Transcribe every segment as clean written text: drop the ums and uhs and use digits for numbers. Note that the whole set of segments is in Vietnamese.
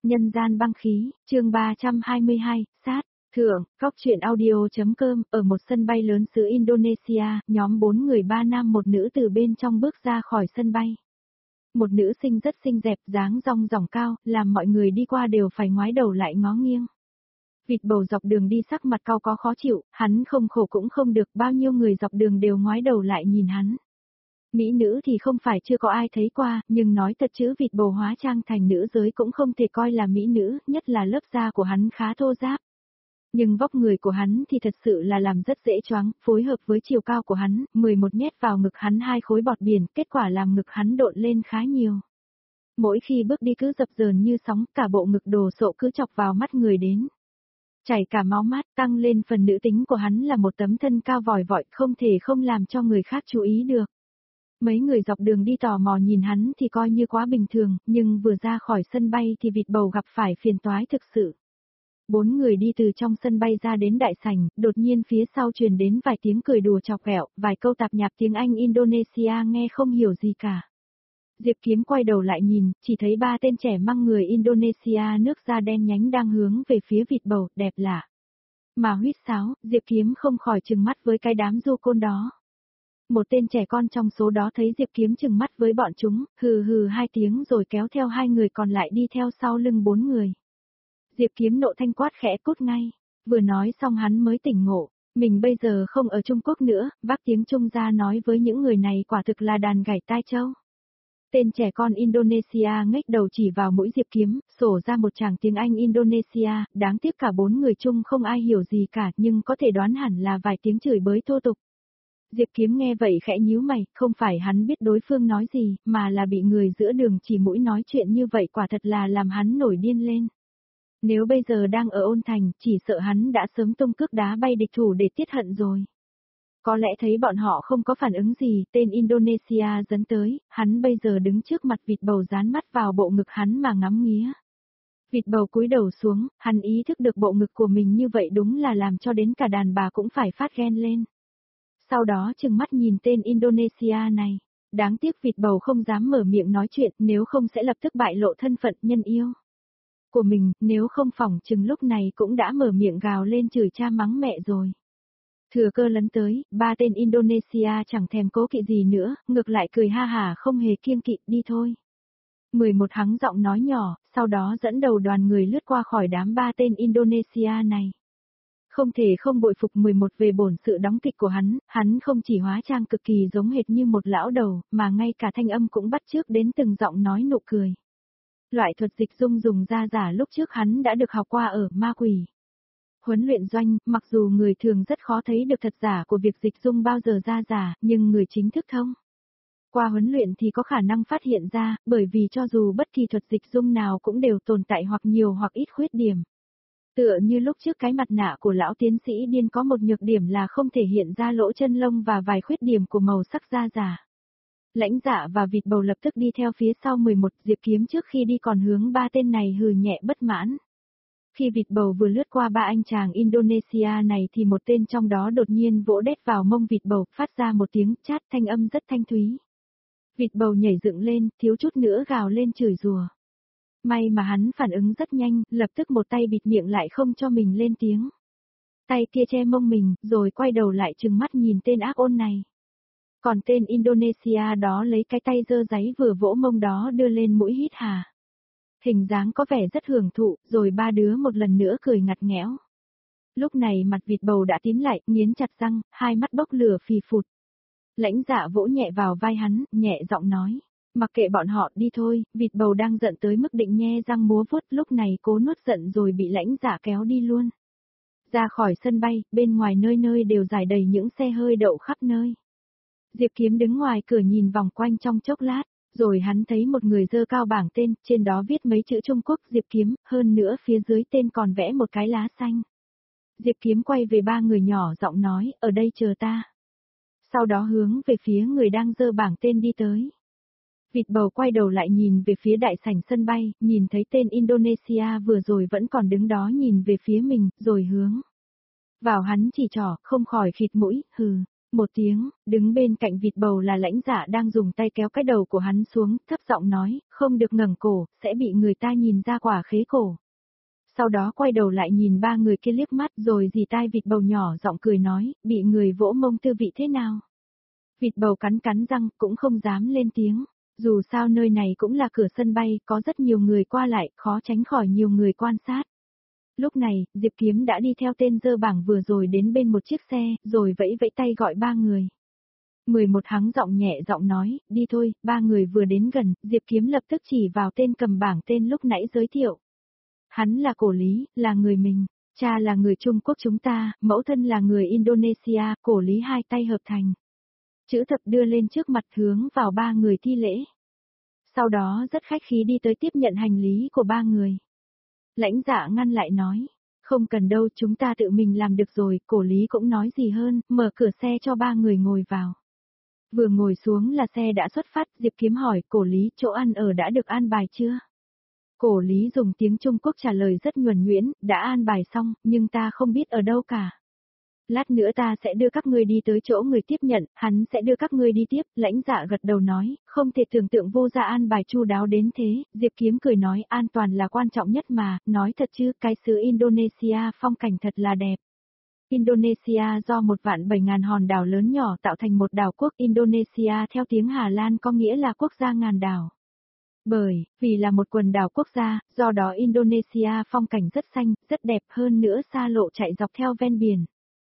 Nhân gian băng khí, chương 322, sát, thượng, góc truyện audio.com, ở một sân bay lớn xứ Indonesia, nhóm 4 người 3 nam một nữ từ bên trong bước ra khỏi sân bay. Một nữ sinh rất xinh đẹp, dáng rong ròng cao, làm mọi người đi qua đều phải ngoái đầu lại ngó nghiêng. Vịt bầu dọc đường đi sắc mặt cau có khó chịu, hắn không khổ cũng không được, bao nhiêu người dọc đường đều ngoái đầu lại nhìn hắn. Mỹ nữ thì không phải chưa có ai thấy qua, nhưng nói thật chữ vịt bầu hóa trang thành nữ giới cũng không thể coi là mỹ nữ, nhất là lớp da của hắn khá thô ráp. Nhưng vóc người của hắn thì thật sự là làm rất dễ choáng, phối hợp với chiều cao của hắn, 11 nhét vào ngực hắn 2 khối bọt biển, kết quả làm ngực hắn độn lên khá nhiều. Mỗi khi bước đi cứ dập dờn như sóng, cả bộ ngực đồ sộ cứ chọc vào mắt người đến. Chảy cả máu mắt, tăng lên phần nữ tính của hắn là một tấm thân cao vòi vọi, không thể không làm cho người khác chú ý được. Mấy người dọc đường đi tò mò nhìn hắn thì coi như quá bình thường, nhưng vừa ra khỏi sân bay thì vịt bầu gặp phải phiền toái thực sự. 4 người đi từ trong sân bay ra đến đại sảnh, đột nhiên phía sau truyền đến vài tiếng cười đùa chọc ghẹo, vài câu tạp nhạp tiếng Anh Indonesia nghe không hiểu gì cả. Diệp Kiếm quay đầu lại nhìn, chỉ thấy 3 tên trẻ mang người Indonesia nước da đen nhánh đang hướng về phía vịt bầu, đẹp lạ. Mà huýt sáo, Diệp Kiếm không khỏi trừng mắt với cái đám du côn đó. Một tên trẻ con trong số đó thấy Diệp Kiếm trừng mắt với bọn chúng, hừ hừ 2 tiếng rồi kéo theo 2 người còn lại đi theo sau lưng 4 người. Diệp Kiếm nộ thanh quát khẽ cút ngay, vừa nói xong hắn mới tỉnh ngộ, mình bây giờ không ở Trung Quốc nữa, vác tiếng Trung ra nói với những người này quả thực là đàn gảy tai trâu. Tên trẻ con Indonesia ngách đầu chỉ vào mũi Diệp Kiếm, sổ ra một tràng tiếng Anh Indonesia, đáng tiếc cả 4 người chung không ai hiểu gì cả nhưng có thể đoán hẳn là vài tiếng chửi bới thô tục. Diệp Kiếm nghe vậy khẽ nhíu mày, không phải hắn biết đối phương nói gì, mà là bị người giữa đường chỉ mũi nói chuyện như vậy quả thật là làm hắn nổi điên lên. Nếu bây giờ đang ở Ôn Thành, chỉ sợ hắn đã sớm tung cước đá bay địch thủ để tiết hận rồi. Có lẽ thấy bọn họ không có phản ứng gì, tên Indonesia dẫn tới, hắn bây giờ đứng trước mặt vịt bầu dán mắt vào bộ ngực hắn mà ngắm nghía. Vịt bầu cúi đầu xuống, hắn ý thức được bộ ngực của mình như vậy đúng là làm cho đến cả đàn bà cũng phải phát ghen lên. Sau đó trừng mắt nhìn tên Indonesia này, đáng tiếc vịt bầu không dám mở miệng nói chuyện nếu không sẽ lập tức bại lộ thân phận nhân yêu của mình, nếu không phỏng chừng lúc này cũng đã mở miệng gào lên chửi cha mắng mẹ rồi. Thừa cơ lấn tới, 3 tên Indonesia chẳng thèm cố kỵ gì nữa, ngược lại cười ha hả không hề kiêng kỵ, đi thôi. 11 hắng giọng nói nhỏ, sau đó dẫn đầu đoàn người lướt qua khỏi đám 3 tên Indonesia này. Không thể không bội phục 11 về bổn sự đóng kịch của hắn không chỉ hóa trang cực kỳ giống hệt như một lão đầu, mà ngay cả thanh âm cũng bắt chước đến từng giọng nói nụ cười. Loại thuật dịch dung dùng ra giả lúc trước hắn đã được học qua ở Ma Quỷ huấn luyện doanh, mặc dù người thường rất khó thấy được thật giả của việc dịch dung bao giờ ra giả, nhưng người chính thức thông qua huấn luyện thì có khả năng phát hiện ra, bởi vì cho dù bất kỳ thuật dịch dung nào cũng đều tồn tại hoặc nhiều hoặc ít khuyết điểm. Tựa như lúc trước cái mặt nạ của lão tiến sĩ điên có một nhược điểm là không thể hiện ra lỗ chân lông và vài khuyết điểm của màu sắc da giả. Lãnh Dạ và vịt bầu lập tức đi theo phía sau 11, Diệp Kiếm trước khi đi còn hướng 3 tên này hừ nhẹ bất mãn. Khi vịt bầu vừa lướt qua 3 anh chàng Indonesia này thì một tên trong đó đột nhiên vỗ đét vào mông vịt bầu, phát ra một tiếng chát thanh âm rất thanh thúy. Vịt bầu nhảy dựng lên, thiếu chút nữa gào lên chửi rủa. May mà hắn phản ứng rất nhanh, lập tức một tay bịt miệng lại không cho mình lên tiếng. Tay kia che mông mình, rồi quay đầu lại trừng mắt nhìn tên ác ôn này. Còn tên Indonesia đó lấy cái tay dơ giấy vừa vỗ mông đó đưa lên mũi hít hà. Hình dáng có vẻ rất hưởng thụ, rồi 3 đứa một lần nữa cười ngặt nghẽo. Lúc này mặt vịt bầu đã tím lại, nghiến chặt răng, 2 mắt bốc lửa phì phụt. Lãnh Dạ vỗ nhẹ vào vai hắn, nhẹ giọng nói. Mặc kệ bọn họ đi thôi, vịt bầu đang giận tới mức định nhe răng múa vuốt, lúc này cố nuốt giận rồi bị Lãnh Dạ kéo đi luôn. Ra khỏi sân bay, bên ngoài nơi nơi đều rải đầy những xe hơi đậu khắp nơi. Diệp Kiếm đứng ngoài cửa nhìn vòng quanh trong chốc lát, rồi hắn thấy một người dơ cao bảng tên, trên đó viết mấy chữ Trung Quốc Diệp Kiếm, hơn nữa phía dưới tên còn vẽ một cái lá xanh. Diệp Kiếm quay về 3 người nhỏ giọng nói, ở đây chờ ta. Sau đó hướng về phía người đang dơ bảng tên đi tới. Vịt bầu quay đầu lại nhìn về phía đại sảnh sân bay, nhìn thấy tên Indonesia vừa rồi vẫn còn đứng đó nhìn về phía mình, rồi hướng vào hắn chỉ trỏ, không khỏi khịt mũi, hừ. Một tiếng, đứng bên cạnh vịt bầu là Lãnh Dạ đang dùng tay kéo cái đầu của hắn xuống, thấp giọng nói, không được ngẩng cổ, sẽ bị người ta nhìn ra quả khế cổ. Sau đó quay đầu lại nhìn ba người kia liếc mắt rồi dì tai vịt bầu nhỏ giọng cười nói, bị người vỗ mông tư vị thế nào. Vịt bầu cắn cắn răng, cũng không dám lên tiếng. Dù sao nơi này cũng là cửa sân bay, có rất nhiều người qua lại, khó tránh khỏi nhiều người quan sát. Lúc này, Diệp Kiếm đã đi theo tên dơ bảng vừa rồi đến bên một chiếc xe, rồi vẫy vẫy tay gọi ba người. 11 hắng giọng nhẹ giọng nói, đi thôi, ba người vừa đến gần, Diệp Kiếm lập tức chỉ vào tên cầm bảng tên lúc nãy giới thiệu. Hắn là Cổ Lý, là người mình, cha là người Trung Quốc chúng ta, mẫu thân là người Indonesia, Cổ Lý hai tay hợp thành. Chữ thập đưa lên trước mặt hướng vào ba người thi lễ. Sau đó rất khách khí đi tới tiếp nhận hành lý của ba người. Lãnh Dạ ngăn lại nói, không cần đâu chúng ta tự mình làm được rồi, Cổ Lý cũng nói gì hơn, mở cửa xe cho ba người ngồi vào. Vừa ngồi xuống là xe đã xuất phát, Diệp Kiếm hỏi Cổ Lý chỗ ăn ở đã được an bài chưa? Cổ Lý dùng tiếng Trung Quốc trả lời rất nhuần nhuyễn, đã an bài xong, nhưng ta không biết ở đâu cả. Lát nữa ta sẽ đưa các ngươi đi tới chỗ người tiếp nhận, hắn sẽ đưa các ngươi đi tiếp, Lãnh Dạ gật đầu nói, không thể tưởng tượng Vô Gia an bài chu đáo đến thế, Diệp Kiếm cười nói an toàn là quan trọng nhất mà, nói thật chứ, cái xứ Indonesia phong cảnh thật là đẹp. Indonesia do 1.700.000 hòn đảo lớn nhỏ tạo thành một đảo quốc, Indonesia theo tiếng Hà Lan có nghĩa là quốc gia ngàn đảo. Vì là một quần đảo quốc gia, do đó Indonesia phong cảnh rất xanh, rất đẹp hơn nữa xa lộ chạy dọc theo ven biển.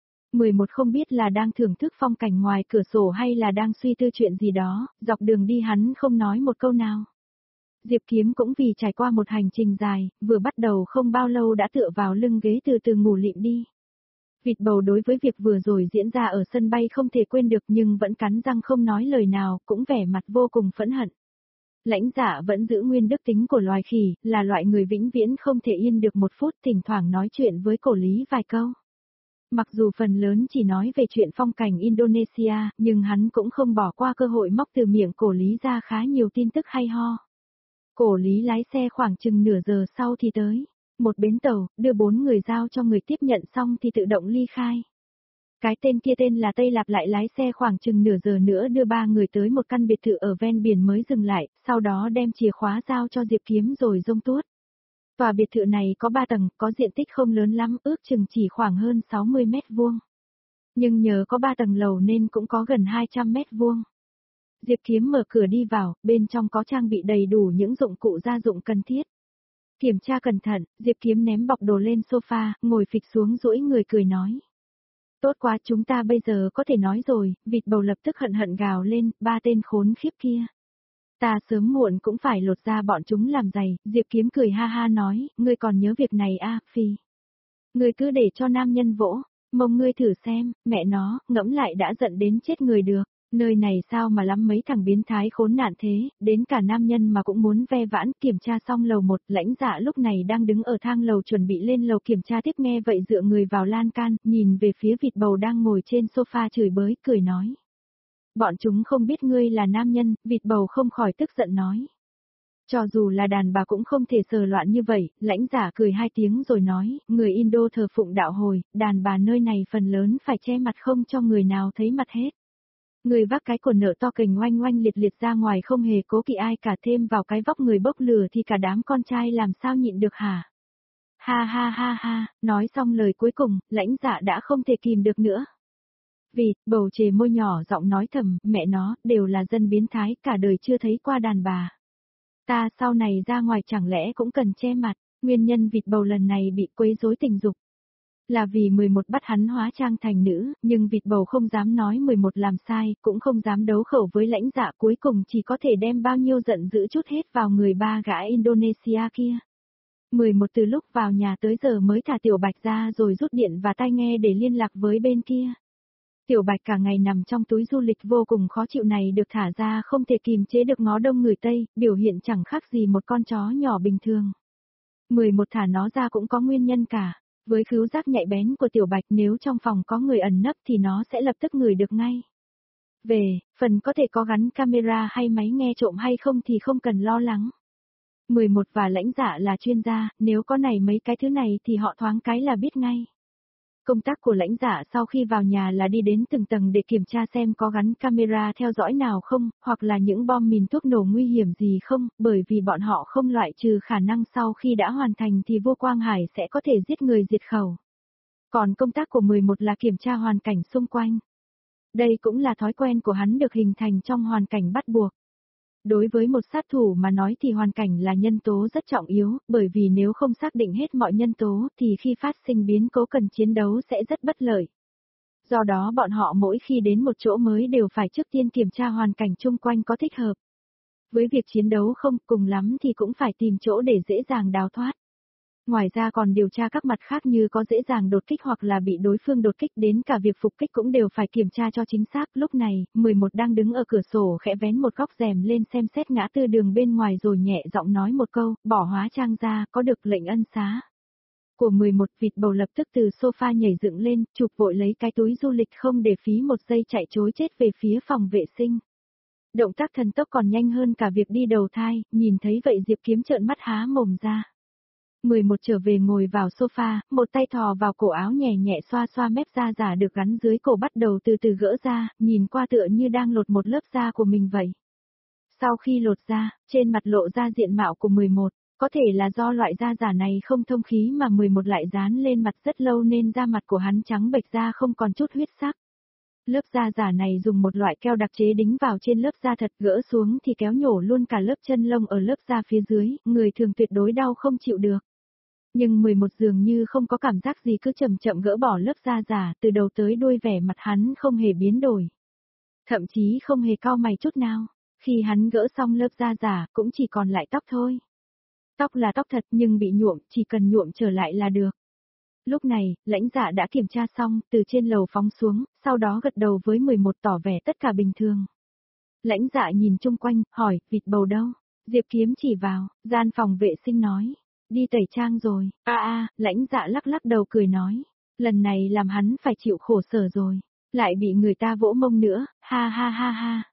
11 không biết là đang thưởng thức phong cảnh ngoài cửa sổ hay là đang suy tư chuyện gì đó, dọc đường đi hắn không nói một câu nào. Diệp Kiếm cũng vì trải qua một hành trình dài, vừa bắt đầu không bao lâu đã tựa vào lưng ghế từ từ ngủ lịm đi. Vịt bầu đối với việc vừa rồi diễn ra ở sân bay không thể quên được nhưng vẫn cắn răng không nói lời nào, cũng vẻ mặt vô cùng phẫn hận. Lãnh Dạ vẫn giữ nguyên đức tính của loài khỉ, là loại người vĩnh viễn không thể yên được một phút, thỉnh thoảng nói chuyện với Cổ Lý vài câu. Mặc dù phần lớn chỉ nói về chuyện phong cảnh Indonesia, nhưng hắn cũng không bỏ qua cơ hội móc từ miệng Cổ Lý ra khá nhiều tin tức hay ho. Cổ Lý lái xe khoảng chừng nửa giờ sau thì tới một bến tàu, đưa 4 người giao cho người tiếp nhận xong thì tự động ly khai. Cái tên kia tên là Tây Lạp lại lái xe khoảng chừng nửa giờ nữa đưa 3 người tới một căn biệt thự ở ven biển mới dừng lại, sau đó đem chìa khóa giao cho Diệp Kiếm rồi rông tuốt. Tòa biệt thự này có 3 tầng, có diện tích không lớn lắm, ước chừng chỉ khoảng hơn 60 mét vuông. Nhưng nhờ có 3 tầng lầu nên cũng có gần 200 mét vuông. Diệp Kiếm mở cửa đi vào, bên trong có trang bị đầy đủ những dụng cụ gia dụng cần thiết. Kiểm tra cẩn thận, Diệp Kiếm ném bọc đồ lên sofa, ngồi phịch xuống duỗi người cười nói. Tốt quá, chúng ta bây giờ có thể nói rồi, vịt bầu lập tức hận hận gào lên, 3 tên khốn khiếp kia. Ta sớm muộn cũng phải lột ra bọn chúng làm giày, Diệp Kiếm cười ha ha nói, ngươi còn nhớ việc này à, Phi. Ngươi cứ để cho nam nhân vỗ, mông ngươi thử xem, mẹ nó, ngẫm lại đã giận đến chết người được. Nơi này sao mà lắm mấy thằng biến thái khốn nạn thế, đến cả nam nhân mà cũng muốn ve vãn. Kiểm tra xong lầu 1, Lãnh Dạ lúc này đang đứng ở thang lầu chuẩn bị lên lầu kiểm tra tiếp, nghe vậy dựa người vào lan can, nhìn về phía vịt bầu đang ngồi trên sofa chửi bới, cười nói. Bọn chúng không biết ngươi là nam nhân, vịt bầu không khỏi tức giận nói. Cho dù là đàn bà cũng không thể sờ loạn như vậy, Lãnh Dạ cười 2 tiếng rồi nói, người Indo thờ phụng đạo hồi, đàn bà nơi này phần lớn phải che mặt không cho người nào thấy mặt hết. Người vác cái cồn nợ to kềnh oanh oanh liệt liệt ra ngoài không hề cố kỵ ai cả, thêm vào cái vóc người bốc lửa thì cả đám con trai làm sao nhịn được hả? Ha ha ha ha, nói xong lời cuối cùng, Lãnh Dạ đã không thể kìm được nữa. Vịt bầu chề môi nhỏ giọng nói thầm, mẹ nó, đều là dân biến thái, cả đời chưa thấy qua đàn bà. Ta sau này ra ngoài chẳng lẽ cũng cần che mặt, nguyên nhân vịt bầu lần này bị quấy rối tình dục. Là vì 11 bắt hắn hóa trang thành nữ, nhưng vịt bầu không dám nói 11 làm sai, cũng không dám đấu khẩu với Lãnh Dạ, cuối cùng chỉ có thể đem bao nhiêu giận dữ chút hết vào người 3 gã Indonesia kia. 11 từ lúc vào nhà tới giờ mới thả Tiểu Bạch ra rồi rút điện và tai nghe để liên lạc với bên kia. Tiểu Bạch cả ngày nằm trong túi du lịch vô cùng khó chịu này được thả ra không thể kìm chế được ngó đông người Tây, biểu hiện chẳng khác gì một con chó nhỏ bình thường. 11 thả nó ra cũng có nguyên nhân cả. Với khứu giác nhạy bén của Tiểu Bạch, nếu trong phòng có người ẩn nấp thì nó sẽ lập tức ngửi được ngay. Về, phần có thể có gắn camera hay máy nghe trộm hay không thì không cần lo lắng. 11 và Lãnh Dạ là chuyên gia, nếu có này mấy cái thứ này thì họ thoáng cái là biết ngay. Công tác của lãnh dạ sau khi vào nhà là đi đến từng tầng để kiểm tra xem có gắn camera theo dõi nào không, hoặc là những bom mìn thuốc nổ nguy hiểm gì không, bởi vì bọn họ không loại trừ khả năng sau khi đã hoàn thành thì vô quang hải sẽ có thể giết người diệt khẩu. Còn công tác của 11 là kiểm tra hoàn cảnh xung quanh. Đây cũng là thói quen của hắn được hình thành trong hoàn cảnh bắt buộc. Đối với một sát thủ mà nói thì hoàn cảnh là nhân tố rất trọng yếu, bởi vì nếu không xác định hết mọi nhân tố thì khi phát sinh biến cố cần chiến đấu sẽ rất bất lợi. Do đó bọn họ mỗi khi đến một chỗ mới đều phải trước tiên kiểm tra hoàn cảnh chung quanh có thích hợp. Với việc chiến đấu không, cùng lắm thì cũng phải tìm chỗ để dễ dàng đào thoát. Ngoài ra còn điều tra các mặt khác như có dễ dàng đột kích hoặc là bị đối phương đột kích, đến cả việc phục kích cũng đều phải kiểm tra cho chính xác. Lúc này, 11 đang đứng ở cửa sổ khẽ vén một góc rèm lên xem xét ngã tư đường bên ngoài rồi nhẹ giọng nói một câu, bỏ hóa trang ra, có được lệnh ân xá. Của 11 vịt bầu lập tức từ sofa nhảy dựng lên, chụp vội lấy cái túi du lịch không để phí một giây chạy trối chết về phía phòng vệ sinh. Động tác thần tốc còn nhanh hơn cả việc đi đầu thai, nhìn thấy vậy Diệp Kiếm trợn mắt há mồm ra. 11 trở về ngồi vào sofa, một tay thò vào cổ áo nhẹ nhẹ xoa xoa mép da giả được gắn dưới cổ bắt đầu từ từ gỡ ra, nhìn qua tựa như đang lột một lớp da của mình vậy. Sau khi lột da, trên mặt lộ ra diện mạo của 11, có thể là do loại da giả này không thông khí mà 11 lại dán lên mặt rất lâu nên da mặt của hắn trắng bệch da không còn chút huyết sắc. Lớp da giả này dùng một loại keo đặc chế đính vào trên lớp da thật, gỡ xuống thì kéo nhổ luôn cả lớp chân lông ở lớp da phía dưới, người thường tuyệt đối đau không chịu được. Nhưng 11 dường như không có cảm giác gì, cứ chậm chậm gỡ bỏ lớp da giả, từ đầu tới đuôi vẻ mặt hắn không hề biến đổi. Thậm chí không hề cau mày chút nào, khi hắn gỡ xong lớp da giả cũng chỉ còn lại tóc thôi. Tóc là tóc thật nhưng bị nhuộm, chỉ cần nhuộm trở lại là được. Lúc này, lãnh dạ đã kiểm tra xong, từ trên lầu phóng xuống, sau đó gật đầu với 11 tỏ vẻ tất cả bình thường. Lãnh dạ nhìn chung quanh, hỏi, vịt bầu đâu? Diệp Kiếm chỉ vào, gian phòng vệ sinh nói. Đi tẩy trang rồi, lãnh dạ lắc lắc đầu cười nói. Lần này làm hắn phải chịu khổ sở rồi. Lại bị người ta vỗ mông nữa, ha ha ha ha.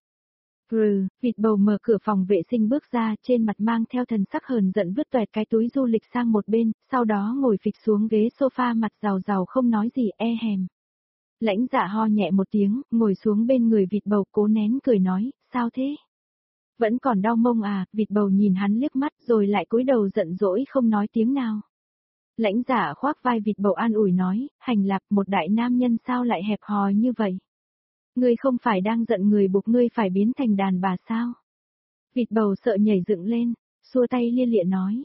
Vịt bầu mở cửa phòng vệ sinh bước ra, trên mặt mang theo thần sắc hờn giận vứt toẹt cái túi du lịch sang một bên, sau đó ngồi phịch xuống ghế sofa mặt rào rào không nói gì, hèm. Lãnh dạ ho nhẹ một tiếng, ngồi xuống bên người vịt bầu cố nén cười nói, sao thế? Vẫn còn đau mông à? Vịt bầu nhìn hắn liếc mắt rồi lại cúi đầu giận dỗi không nói tiếng nào. Lãnh dạ khoác vai vịt bầu an ủi nói, hành lạc một đại nam nhân sao lại hẹp hòi như vậy? Ngươi không phải đang giận người buộc ngươi phải biến thành đàn bà sao? Vịt bầu sợ nhảy dựng lên, xua tay lia lịa nói.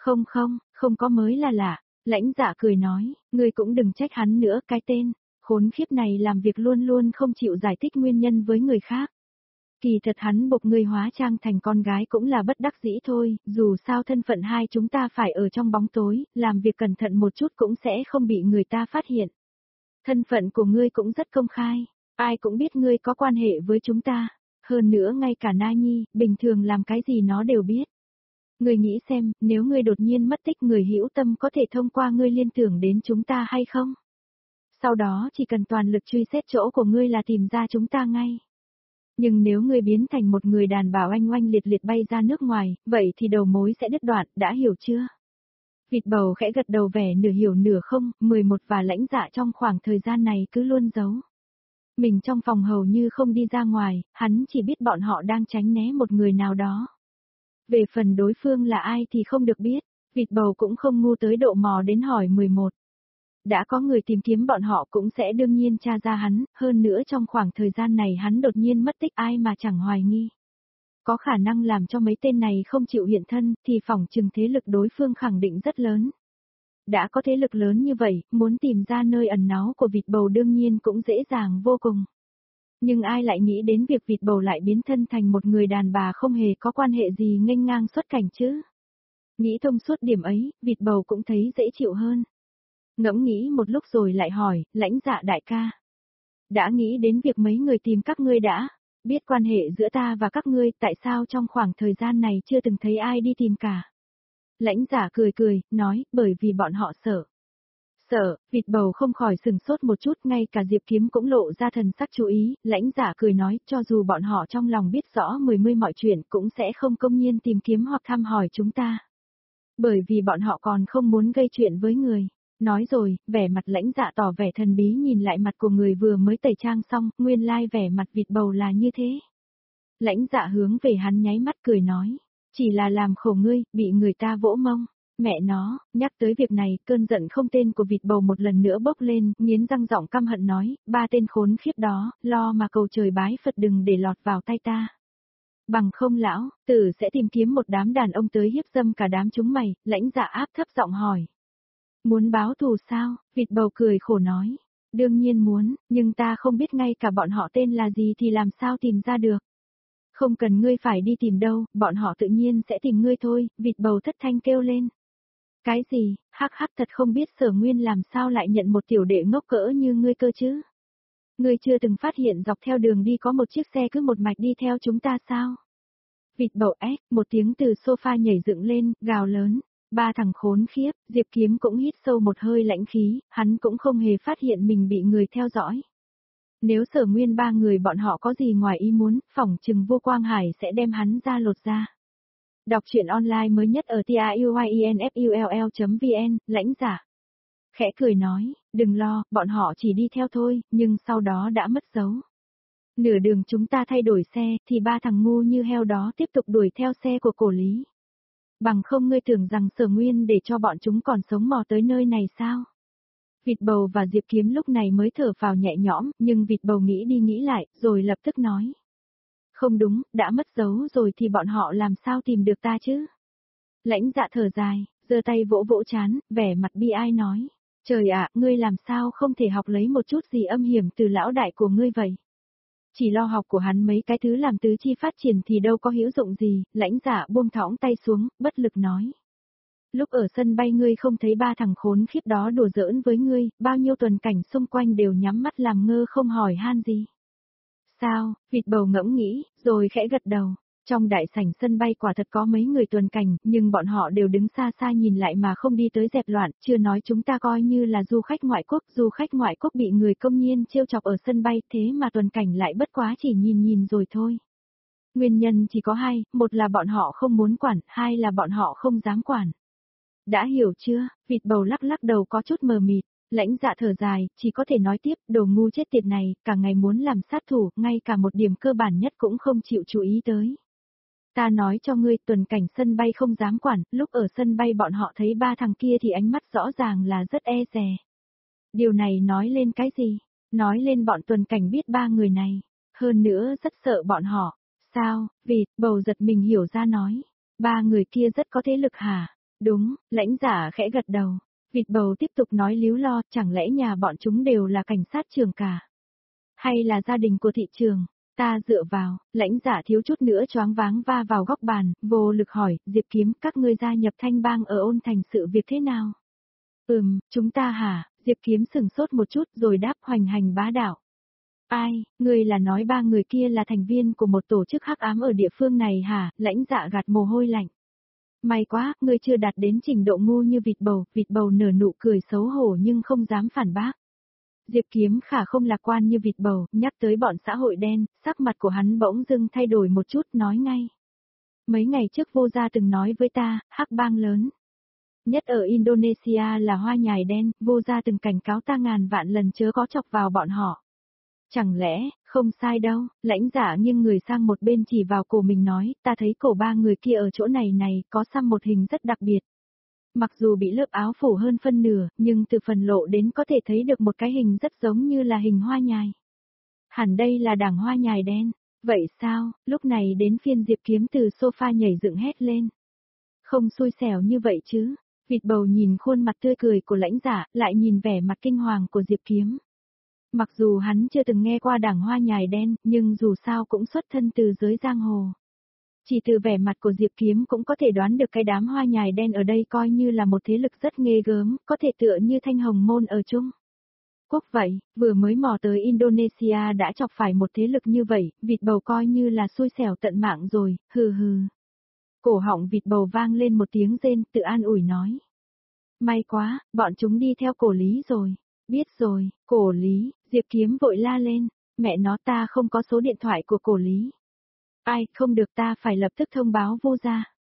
Không có mới là lạ. Lãnh dạ cười nói, ngươi cũng đừng trách hắn nữa, cái tên khốn khiếp này làm việc luôn luôn không chịu giải thích nguyên nhân với người khác. Kỳ thật hắn buộc ngươi hóa trang thành con gái cũng là bất đắc dĩ thôi, dù sao thân phận hai chúng ta phải ở trong bóng tối, làm việc cẩn thận một chút cũng sẽ không bị người ta phát hiện. Thân phận của ngươi cũng rất công khai. Ai cũng biết ngươi có quan hệ với chúng ta. Hơn nữa ngay cả Na Nhi, bình thường làm cái gì nó đều biết. Ngươi nghĩ xem, nếu ngươi đột nhiên mất tích người hữu tâm có thể thông qua ngươi liên tưởng đến chúng ta hay không? Sau đó chỉ cần toàn lực truy xét chỗ của ngươi là tìm ra chúng ta ngay. Nhưng nếu ngươi biến thành một người đàn bà oanh oanh liệt liệt bay ra nước ngoài, vậy thì đầu mối sẽ đứt đoạn, đã hiểu chưa? Vịt bầu khẽ gật đầu vẻ nửa hiểu nửa không, 11 và lãnh dạ trong khoảng thời gian này cứ luôn giấu. Mình trong phòng hầu như không đi ra ngoài, hắn chỉ biết bọn họ đang tránh né một người nào đó. Về phần đối phương là ai thì không được biết, vịt bầu cũng không ngu tới độ mò đến hỏi 11. Đã có người tìm kiếm bọn họ cũng sẽ đương nhiên tra ra hắn, hơn nữa trong khoảng thời gian này hắn đột nhiên mất tích ai mà chẳng hoài nghi. Có khả năng làm cho mấy tên này không chịu hiện thân thì phỏng chừng thế lực đối phương khẳng định rất lớn. Đã có thế lực lớn như vậy, muốn tìm ra nơi ẩn náu của vịt bầu đương nhiên cũng dễ dàng vô cùng. Nhưng ai lại nghĩ đến việc vịt bầu lại biến thân thành một người đàn bà không hề có quan hệ gì nghênh ngang xuất cảnh chứ? Nghĩ thông suốt điểm ấy, vịt bầu cũng thấy dễ chịu hơn. Ngẫm nghĩ một lúc rồi lại hỏi, lãnh dạ đại ca. Đã nghĩ đến việc mấy người tìm các ngươi đã? Biết quan hệ giữa ta và các ngươi, tại sao trong khoảng thời gian này chưa từng thấy ai đi tìm cả? Lãnh giả cười, nói, bởi vì bọn họ sợ. Sợ, vịt bầu không khỏi sừng sốt một chút, ngay cả Diệp Kiếm cũng lộ ra thần sắc chú ý, lãnh giả cười nói, cho dù bọn họ trong lòng biết rõ mười mọi chuyện cũng sẽ không công nhiên tìm kiếm hoặc thăm hỏi chúng ta. Bởi vì bọn họ còn không muốn gây chuyện với người. Nói rồi, vẻ mặt Lãnh Dạ tỏ vẻ thần bí nhìn lại mặt của người vừa mới tẩy trang xong, nguyên lai vẻ mặt vịt bầu là như thế. Lãnh Dạ hướng về hắn nháy mắt cười nói, chỉ là làm khổ ngươi, bị người ta vỗ mông. Mẹ nó, nhắc tới việc này, cơn giận không tên của vịt bầu một lần nữa bốc lên, nghiến răng giọng căm hận nói, ba tên khốn khiếp đó, lo mà cầu trời bái Phật đừng để lọt vào tay ta. Bằng không lão, tử sẽ tìm kiếm một đám đàn ông tới hiếp dâm cả đám chúng mày, Lãnh Dạ áp thấp giọng hỏi. Muốn báo thù sao? Vịt bầu cười khổ nói. Đương nhiên muốn, nhưng ta không biết ngay cả bọn họ tên là gì thì làm sao tìm ra được. Không cần ngươi phải đi tìm đâu, bọn họ tự nhiên sẽ tìm ngươi thôi, vịt bầu thất thanh kêu lên. Cái gì, hắc hắc thật không biết Sở Nguyên làm sao lại nhận một tiểu đệ ngốc cỡ như ngươi cơ chứ? Ngươi chưa từng phát hiện dọc theo đường đi có một chiếc xe cứ một mạch đi theo chúng ta sao? Vịt bầu ếch, một tiếng từ sofa nhảy dựng lên, gào lớn. Ba thằng khốn khiếp, Diệp Kiếm cũng hít sâu một hơi lãnh khí, hắn cũng không hề phát hiện mình bị người theo dõi. Nếu Sở Nguyên ba người bọn họ có gì ngoài ý muốn, phỏng chừng Vô Quang Hải sẽ đem hắn ra lột ra. Đọc truyện online mới nhất ở tiuyinfull.vn, Lãnh Dạ. Khẽ cười nói, đừng lo, bọn họ chỉ đi theo thôi, nhưng sau đó đã mất dấu. Nửa đường chúng ta thay đổi xe, thì ba thằng ngu như heo đó tiếp tục đuổi theo xe của Cổ Lý. Bằng không ngươi tưởng rằng Sở Nguyên để cho bọn chúng còn sống mò tới nơi này sao? Vịt bầu và Diệp Kiếm lúc này mới thở phào nhẹ nhõm, nhưng vịt bầu nghĩ đi nghĩ lại, rồi lập tức nói. Không đúng, đã mất dấu rồi thì bọn họ làm sao tìm được ta chứ? Lãnh Dạ thở dài, giơ tay vỗ vỗ chán, vẻ mặt bi ai nói. Trời ạ, ngươi làm sao không thể học lấy một chút gì âm hiểm từ lão đại của ngươi vậy? Chỉ lo học của hắn mấy cái thứ làm tứ chi phát triển thì đâu có hữu dụng gì, Lãnh Dạ buông thõng tay xuống, bất lực nói. Lúc ở sân bay ngươi không thấy ba thằng khốn khiếp đó đùa giỡn với ngươi, bao nhiêu tuần cảnh xung quanh đều nhắm mắt làm ngơ không hỏi han gì. Sao, vịt bầu ngẫm nghĩ, rồi khẽ gật đầu. Trong đại sảnh sân bay quả thật có mấy người tuần cảnh, nhưng bọn họ đều đứng xa xa nhìn lại mà không đi tới dẹp loạn, chưa nói chúng ta coi như là du khách ngoại quốc bị người công nhiên trêu chọc ở sân bay, thế mà tuần cảnh lại bất quá chỉ nhìn nhìn rồi thôi. Nguyên nhân chỉ có hai, một là bọn họ không muốn quản, hai là bọn họ không dám quản. Đã hiểu chưa? Vịt bầu lắc lắc đầu có chút mờ mịt. Lãnh Dạ thở dài, chỉ có thể nói tiếp, đồ ngu chết tiệt này, cả ngày muốn làm sát thủ, ngay cả một điểm cơ bản nhất cũng không chịu chú ý tới. Ta nói cho ngươi, tuần cảnh sân bay không dám quản, lúc ở sân bay bọn họ thấy ba thằng kia thì ánh mắt rõ ràng là rất e dè. Điều này nói lên cái gì? Nói lên bọn tuần cảnh biết ba người này. Hơn nữa rất sợ bọn họ. Sao? Vịt bầu giật mình hiểu ra nói. Ba người kia rất có thế lực hả? Đúng, Lãnh Dạ khẽ gật đầu. Vịt bầu tiếp tục nói líu lo, chẳng lẽ nhà bọn chúng đều là cảnh sát trường cả? Hay là gia đình của thị trường? Ta dựa vào, Lãnh Dạ thiếu chút nữa choáng váng va vào góc bàn, vô lực hỏi, Diệp Kiếm, các ngươi gia nhập Thanh Bang ở Ôn Thành sự việc thế nào? Chúng ta hả? Diệp Kiếm sừng sốt một chút rồi đáp hoành hành bá đạo. Ai, ngươi là nói ba người kia là thành viên của một tổ chức hắc ám ở địa phương này hả? Lãnh Dạ gạt mồ hôi lạnh. May quá, ngươi chưa đạt đến trình độ ngu như vịt bầu nở nụ cười xấu hổ nhưng không dám phản bác. Diệp Kiếm Khả không lạc quan như vịt bầu, nhắc tới bọn xã hội đen, sắc mặt của hắn bỗng dưng thay đổi một chút nói ngay. Mấy ngày trước Vô Gia từng nói với ta, hắc bang lớn nhất ở Indonesia là hoa nhài đen, Vô Gia từng cảnh cáo ta ngàn vạn lần chớ có chọc vào bọn họ. Chẳng lẽ, không sai đâu, Lãnh Dạ nghiêng người sang một bên chỉ vào cổ mình nói, ta thấy cổ ba người kia ở chỗ này có xăm một hình rất đặc biệt. Mặc dù bị lớp áo phủ hơn phân nửa, nhưng từ phần lộ đến có thể thấy được một cái hình rất giống như là hình hoa nhài. Hẳn đây là đảng hoa nhài đen. Vậy sao, lúc này đến phiên Diệp Kiếm từ sofa nhảy dựng hét lên. Không xui xẻo như vậy chứ. Vịt bầu nhìn khuôn mặt tươi cười của Lãnh Dạ, lại nhìn vẻ mặt kinh hoàng của Diệp Kiếm. Mặc dù hắn chưa từng nghe qua đảng hoa nhài đen, nhưng dù sao cũng xuất thân từ giới giang hồ. Chỉ từ vẻ mặt của Diệp Kiếm cũng có thể đoán được cái đám hoa nhài đen ở đây coi như là một thế lực rất ghê gớm, có thể tựa như Thanh Hồng Môn ở Trung Quốc vậy, vừa mới mò tới Indonesia đã chọc phải một thế lực như vậy, vịt bầu coi như là xui xẻo tận mạng rồi, hừ hừ. Cổ họng vịt bầu vang lên một tiếng rên, tự an ủi nói. May quá, bọn chúng đi theo Cổ Lý rồi. Biết rồi, Cổ Lý, Diệp Kiếm vội la lên, mẹ nó ta không có số điện thoại của Cổ Lý. Ai, không được ta phải lập tức thông báo Vô Gia.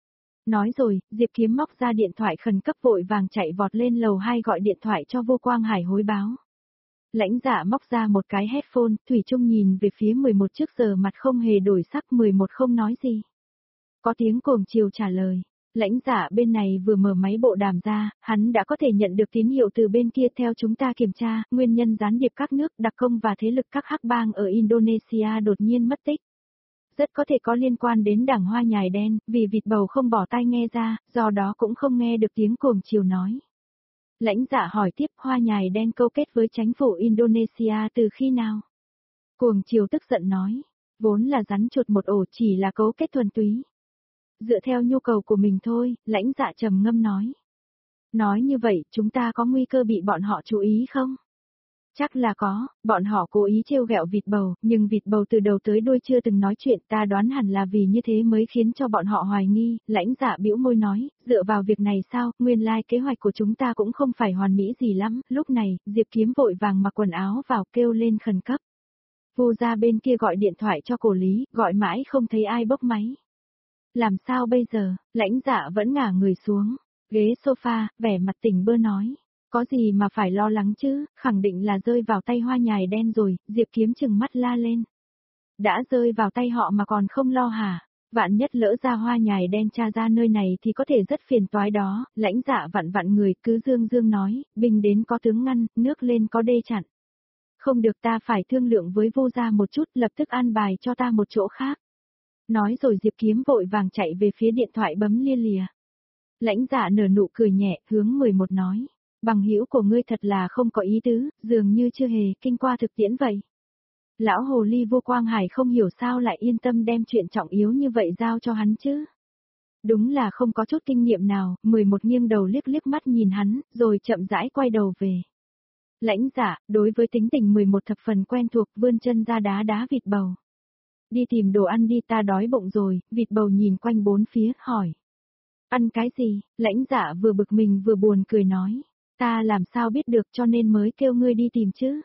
Nói rồi, Diệp Kiếm móc ra điện thoại khẩn cấp vội vàng chạy vọt lên lầu 2 gọi điện thoại cho Vô Quang Hải hối báo. Lãnh Dạ móc ra một cái headphone, thủy chung nhìn về phía 11 trước giờ mặt không hề đổi sắc, 11 không nói gì. Có tiếng cuồng chiều trả lời. Lãnh Dạ bên này vừa mở máy bộ đàm ra, hắn đã có thể nhận được tín hiệu từ bên kia. Theo chúng ta kiểm tra, nguyên nhân gián điệp các nước đặc công và thế lực các hắc bang ở Indonesia đột nhiên mất tích. Rất có thể có liên quan đến đảng Hoa Nhài Đen, vì vịt bầu không bỏ tai nghe ra, do đó cũng không nghe được tiếng cuồng chiều nói. Lãnh Dạ hỏi tiếp, Hoa Nhài Đen câu kết với chính phủ Indonesia từ khi nào? Cuồng chiều tức giận nói, vốn là rắn chuột một ổ, chỉ là cấu kết thuần túy. Dựa theo nhu cầu của mình thôi, Lãnh Dạ trầm ngâm nói. Nói như vậy, chúng ta có nguy cơ bị bọn họ chú ý không? Chắc là có, bọn họ cố ý trêu ghẹo vịt bầu, nhưng vịt bầu từ đầu tới đuôi chưa từng nói chuyện, ta đoán hẳn là vì như thế mới khiến cho bọn họ hoài nghi. Lãnh Dạ bĩu môi nói, dựa vào việc này sao, nguyên lai kế hoạch của chúng ta cũng không phải hoàn mỹ gì lắm. Lúc này, Diệp Kiếm vội vàng mặc quần áo vào kêu lên khẩn cấp. Vu gia bên kia gọi điện thoại cho Cổ Lý, gọi mãi không thấy ai bốc máy. Làm sao bây giờ, Lãnh Dạ vẫn ngả người xuống, ghế sofa, vẻ mặt tỉnh bơ nói. Có gì mà phải lo lắng chứ, khẳng định là rơi vào tay Hoa Nhài Đen rồi, Diệp Kiếm chừng mắt la lên. Đã rơi vào tay họ mà còn không lo hả? Vạn nhất lỡ ra Hoa Nhài Đen tra ra nơi này thì có thể rất phiền toái đó. Lãnh Dạ vặn vặn người, cứ dương nói, binh đến có tướng ngăn, nước lên có đê chặn. Không được, ta phải thương lượng với Vô gia một chút, lập tức an bài cho ta một chỗ khác. Nói rồi Diệp Kiếm vội vàng chạy về phía điện thoại bấm lia lìa. Lãnh Dạ nở nụ cười nhẹ, hướng 11 nói. Bằng hữu của ngươi thật là không có ý tứ, dường như chưa hề kinh qua thực tiễn vậy. Lão hồ ly Vô Quang Hải không hiểu sao lại yên tâm đem chuyện trọng yếu như vậy giao cho hắn chứ. Đúng là không có chút kinh nghiệm nào. 11 nghiêng đầu liếc liếc mắt nhìn hắn, rồi chậm rãi quay đầu về. Lãnh Dạ, đối với tính tình 11 thập phần quen thuộc, vươn chân ra đá vịt bầu. Đi tìm đồ ăn đi, ta đói bụng rồi. Vịt bầu nhìn quanh bốn phía, hỏi. Ăn cái gì? Lãnh Dạ vừa bực mình vừa buồn cười nói. Ta làm sao biết được, cho nên mới kêu ngươi đi tìm chứ.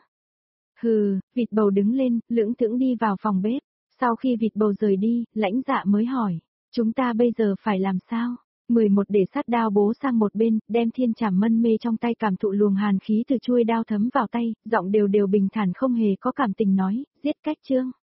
Hừ, vịt bầu đứng lên, lưỡng thững đi vào phòng bếp. Sau khi vịt bầu rời đi, Lãnh Dạ mới hỏi. Chúng ta bây giờ phải làm sao? 11 để sát đao bố sang một bên, đem thiên trảm mân mê trong tay cảm thụ luồng hàn khí từ chuôi đao thấm vào tay, giọng đều bình thản không hề có cảm tình nói, giết cách Trương.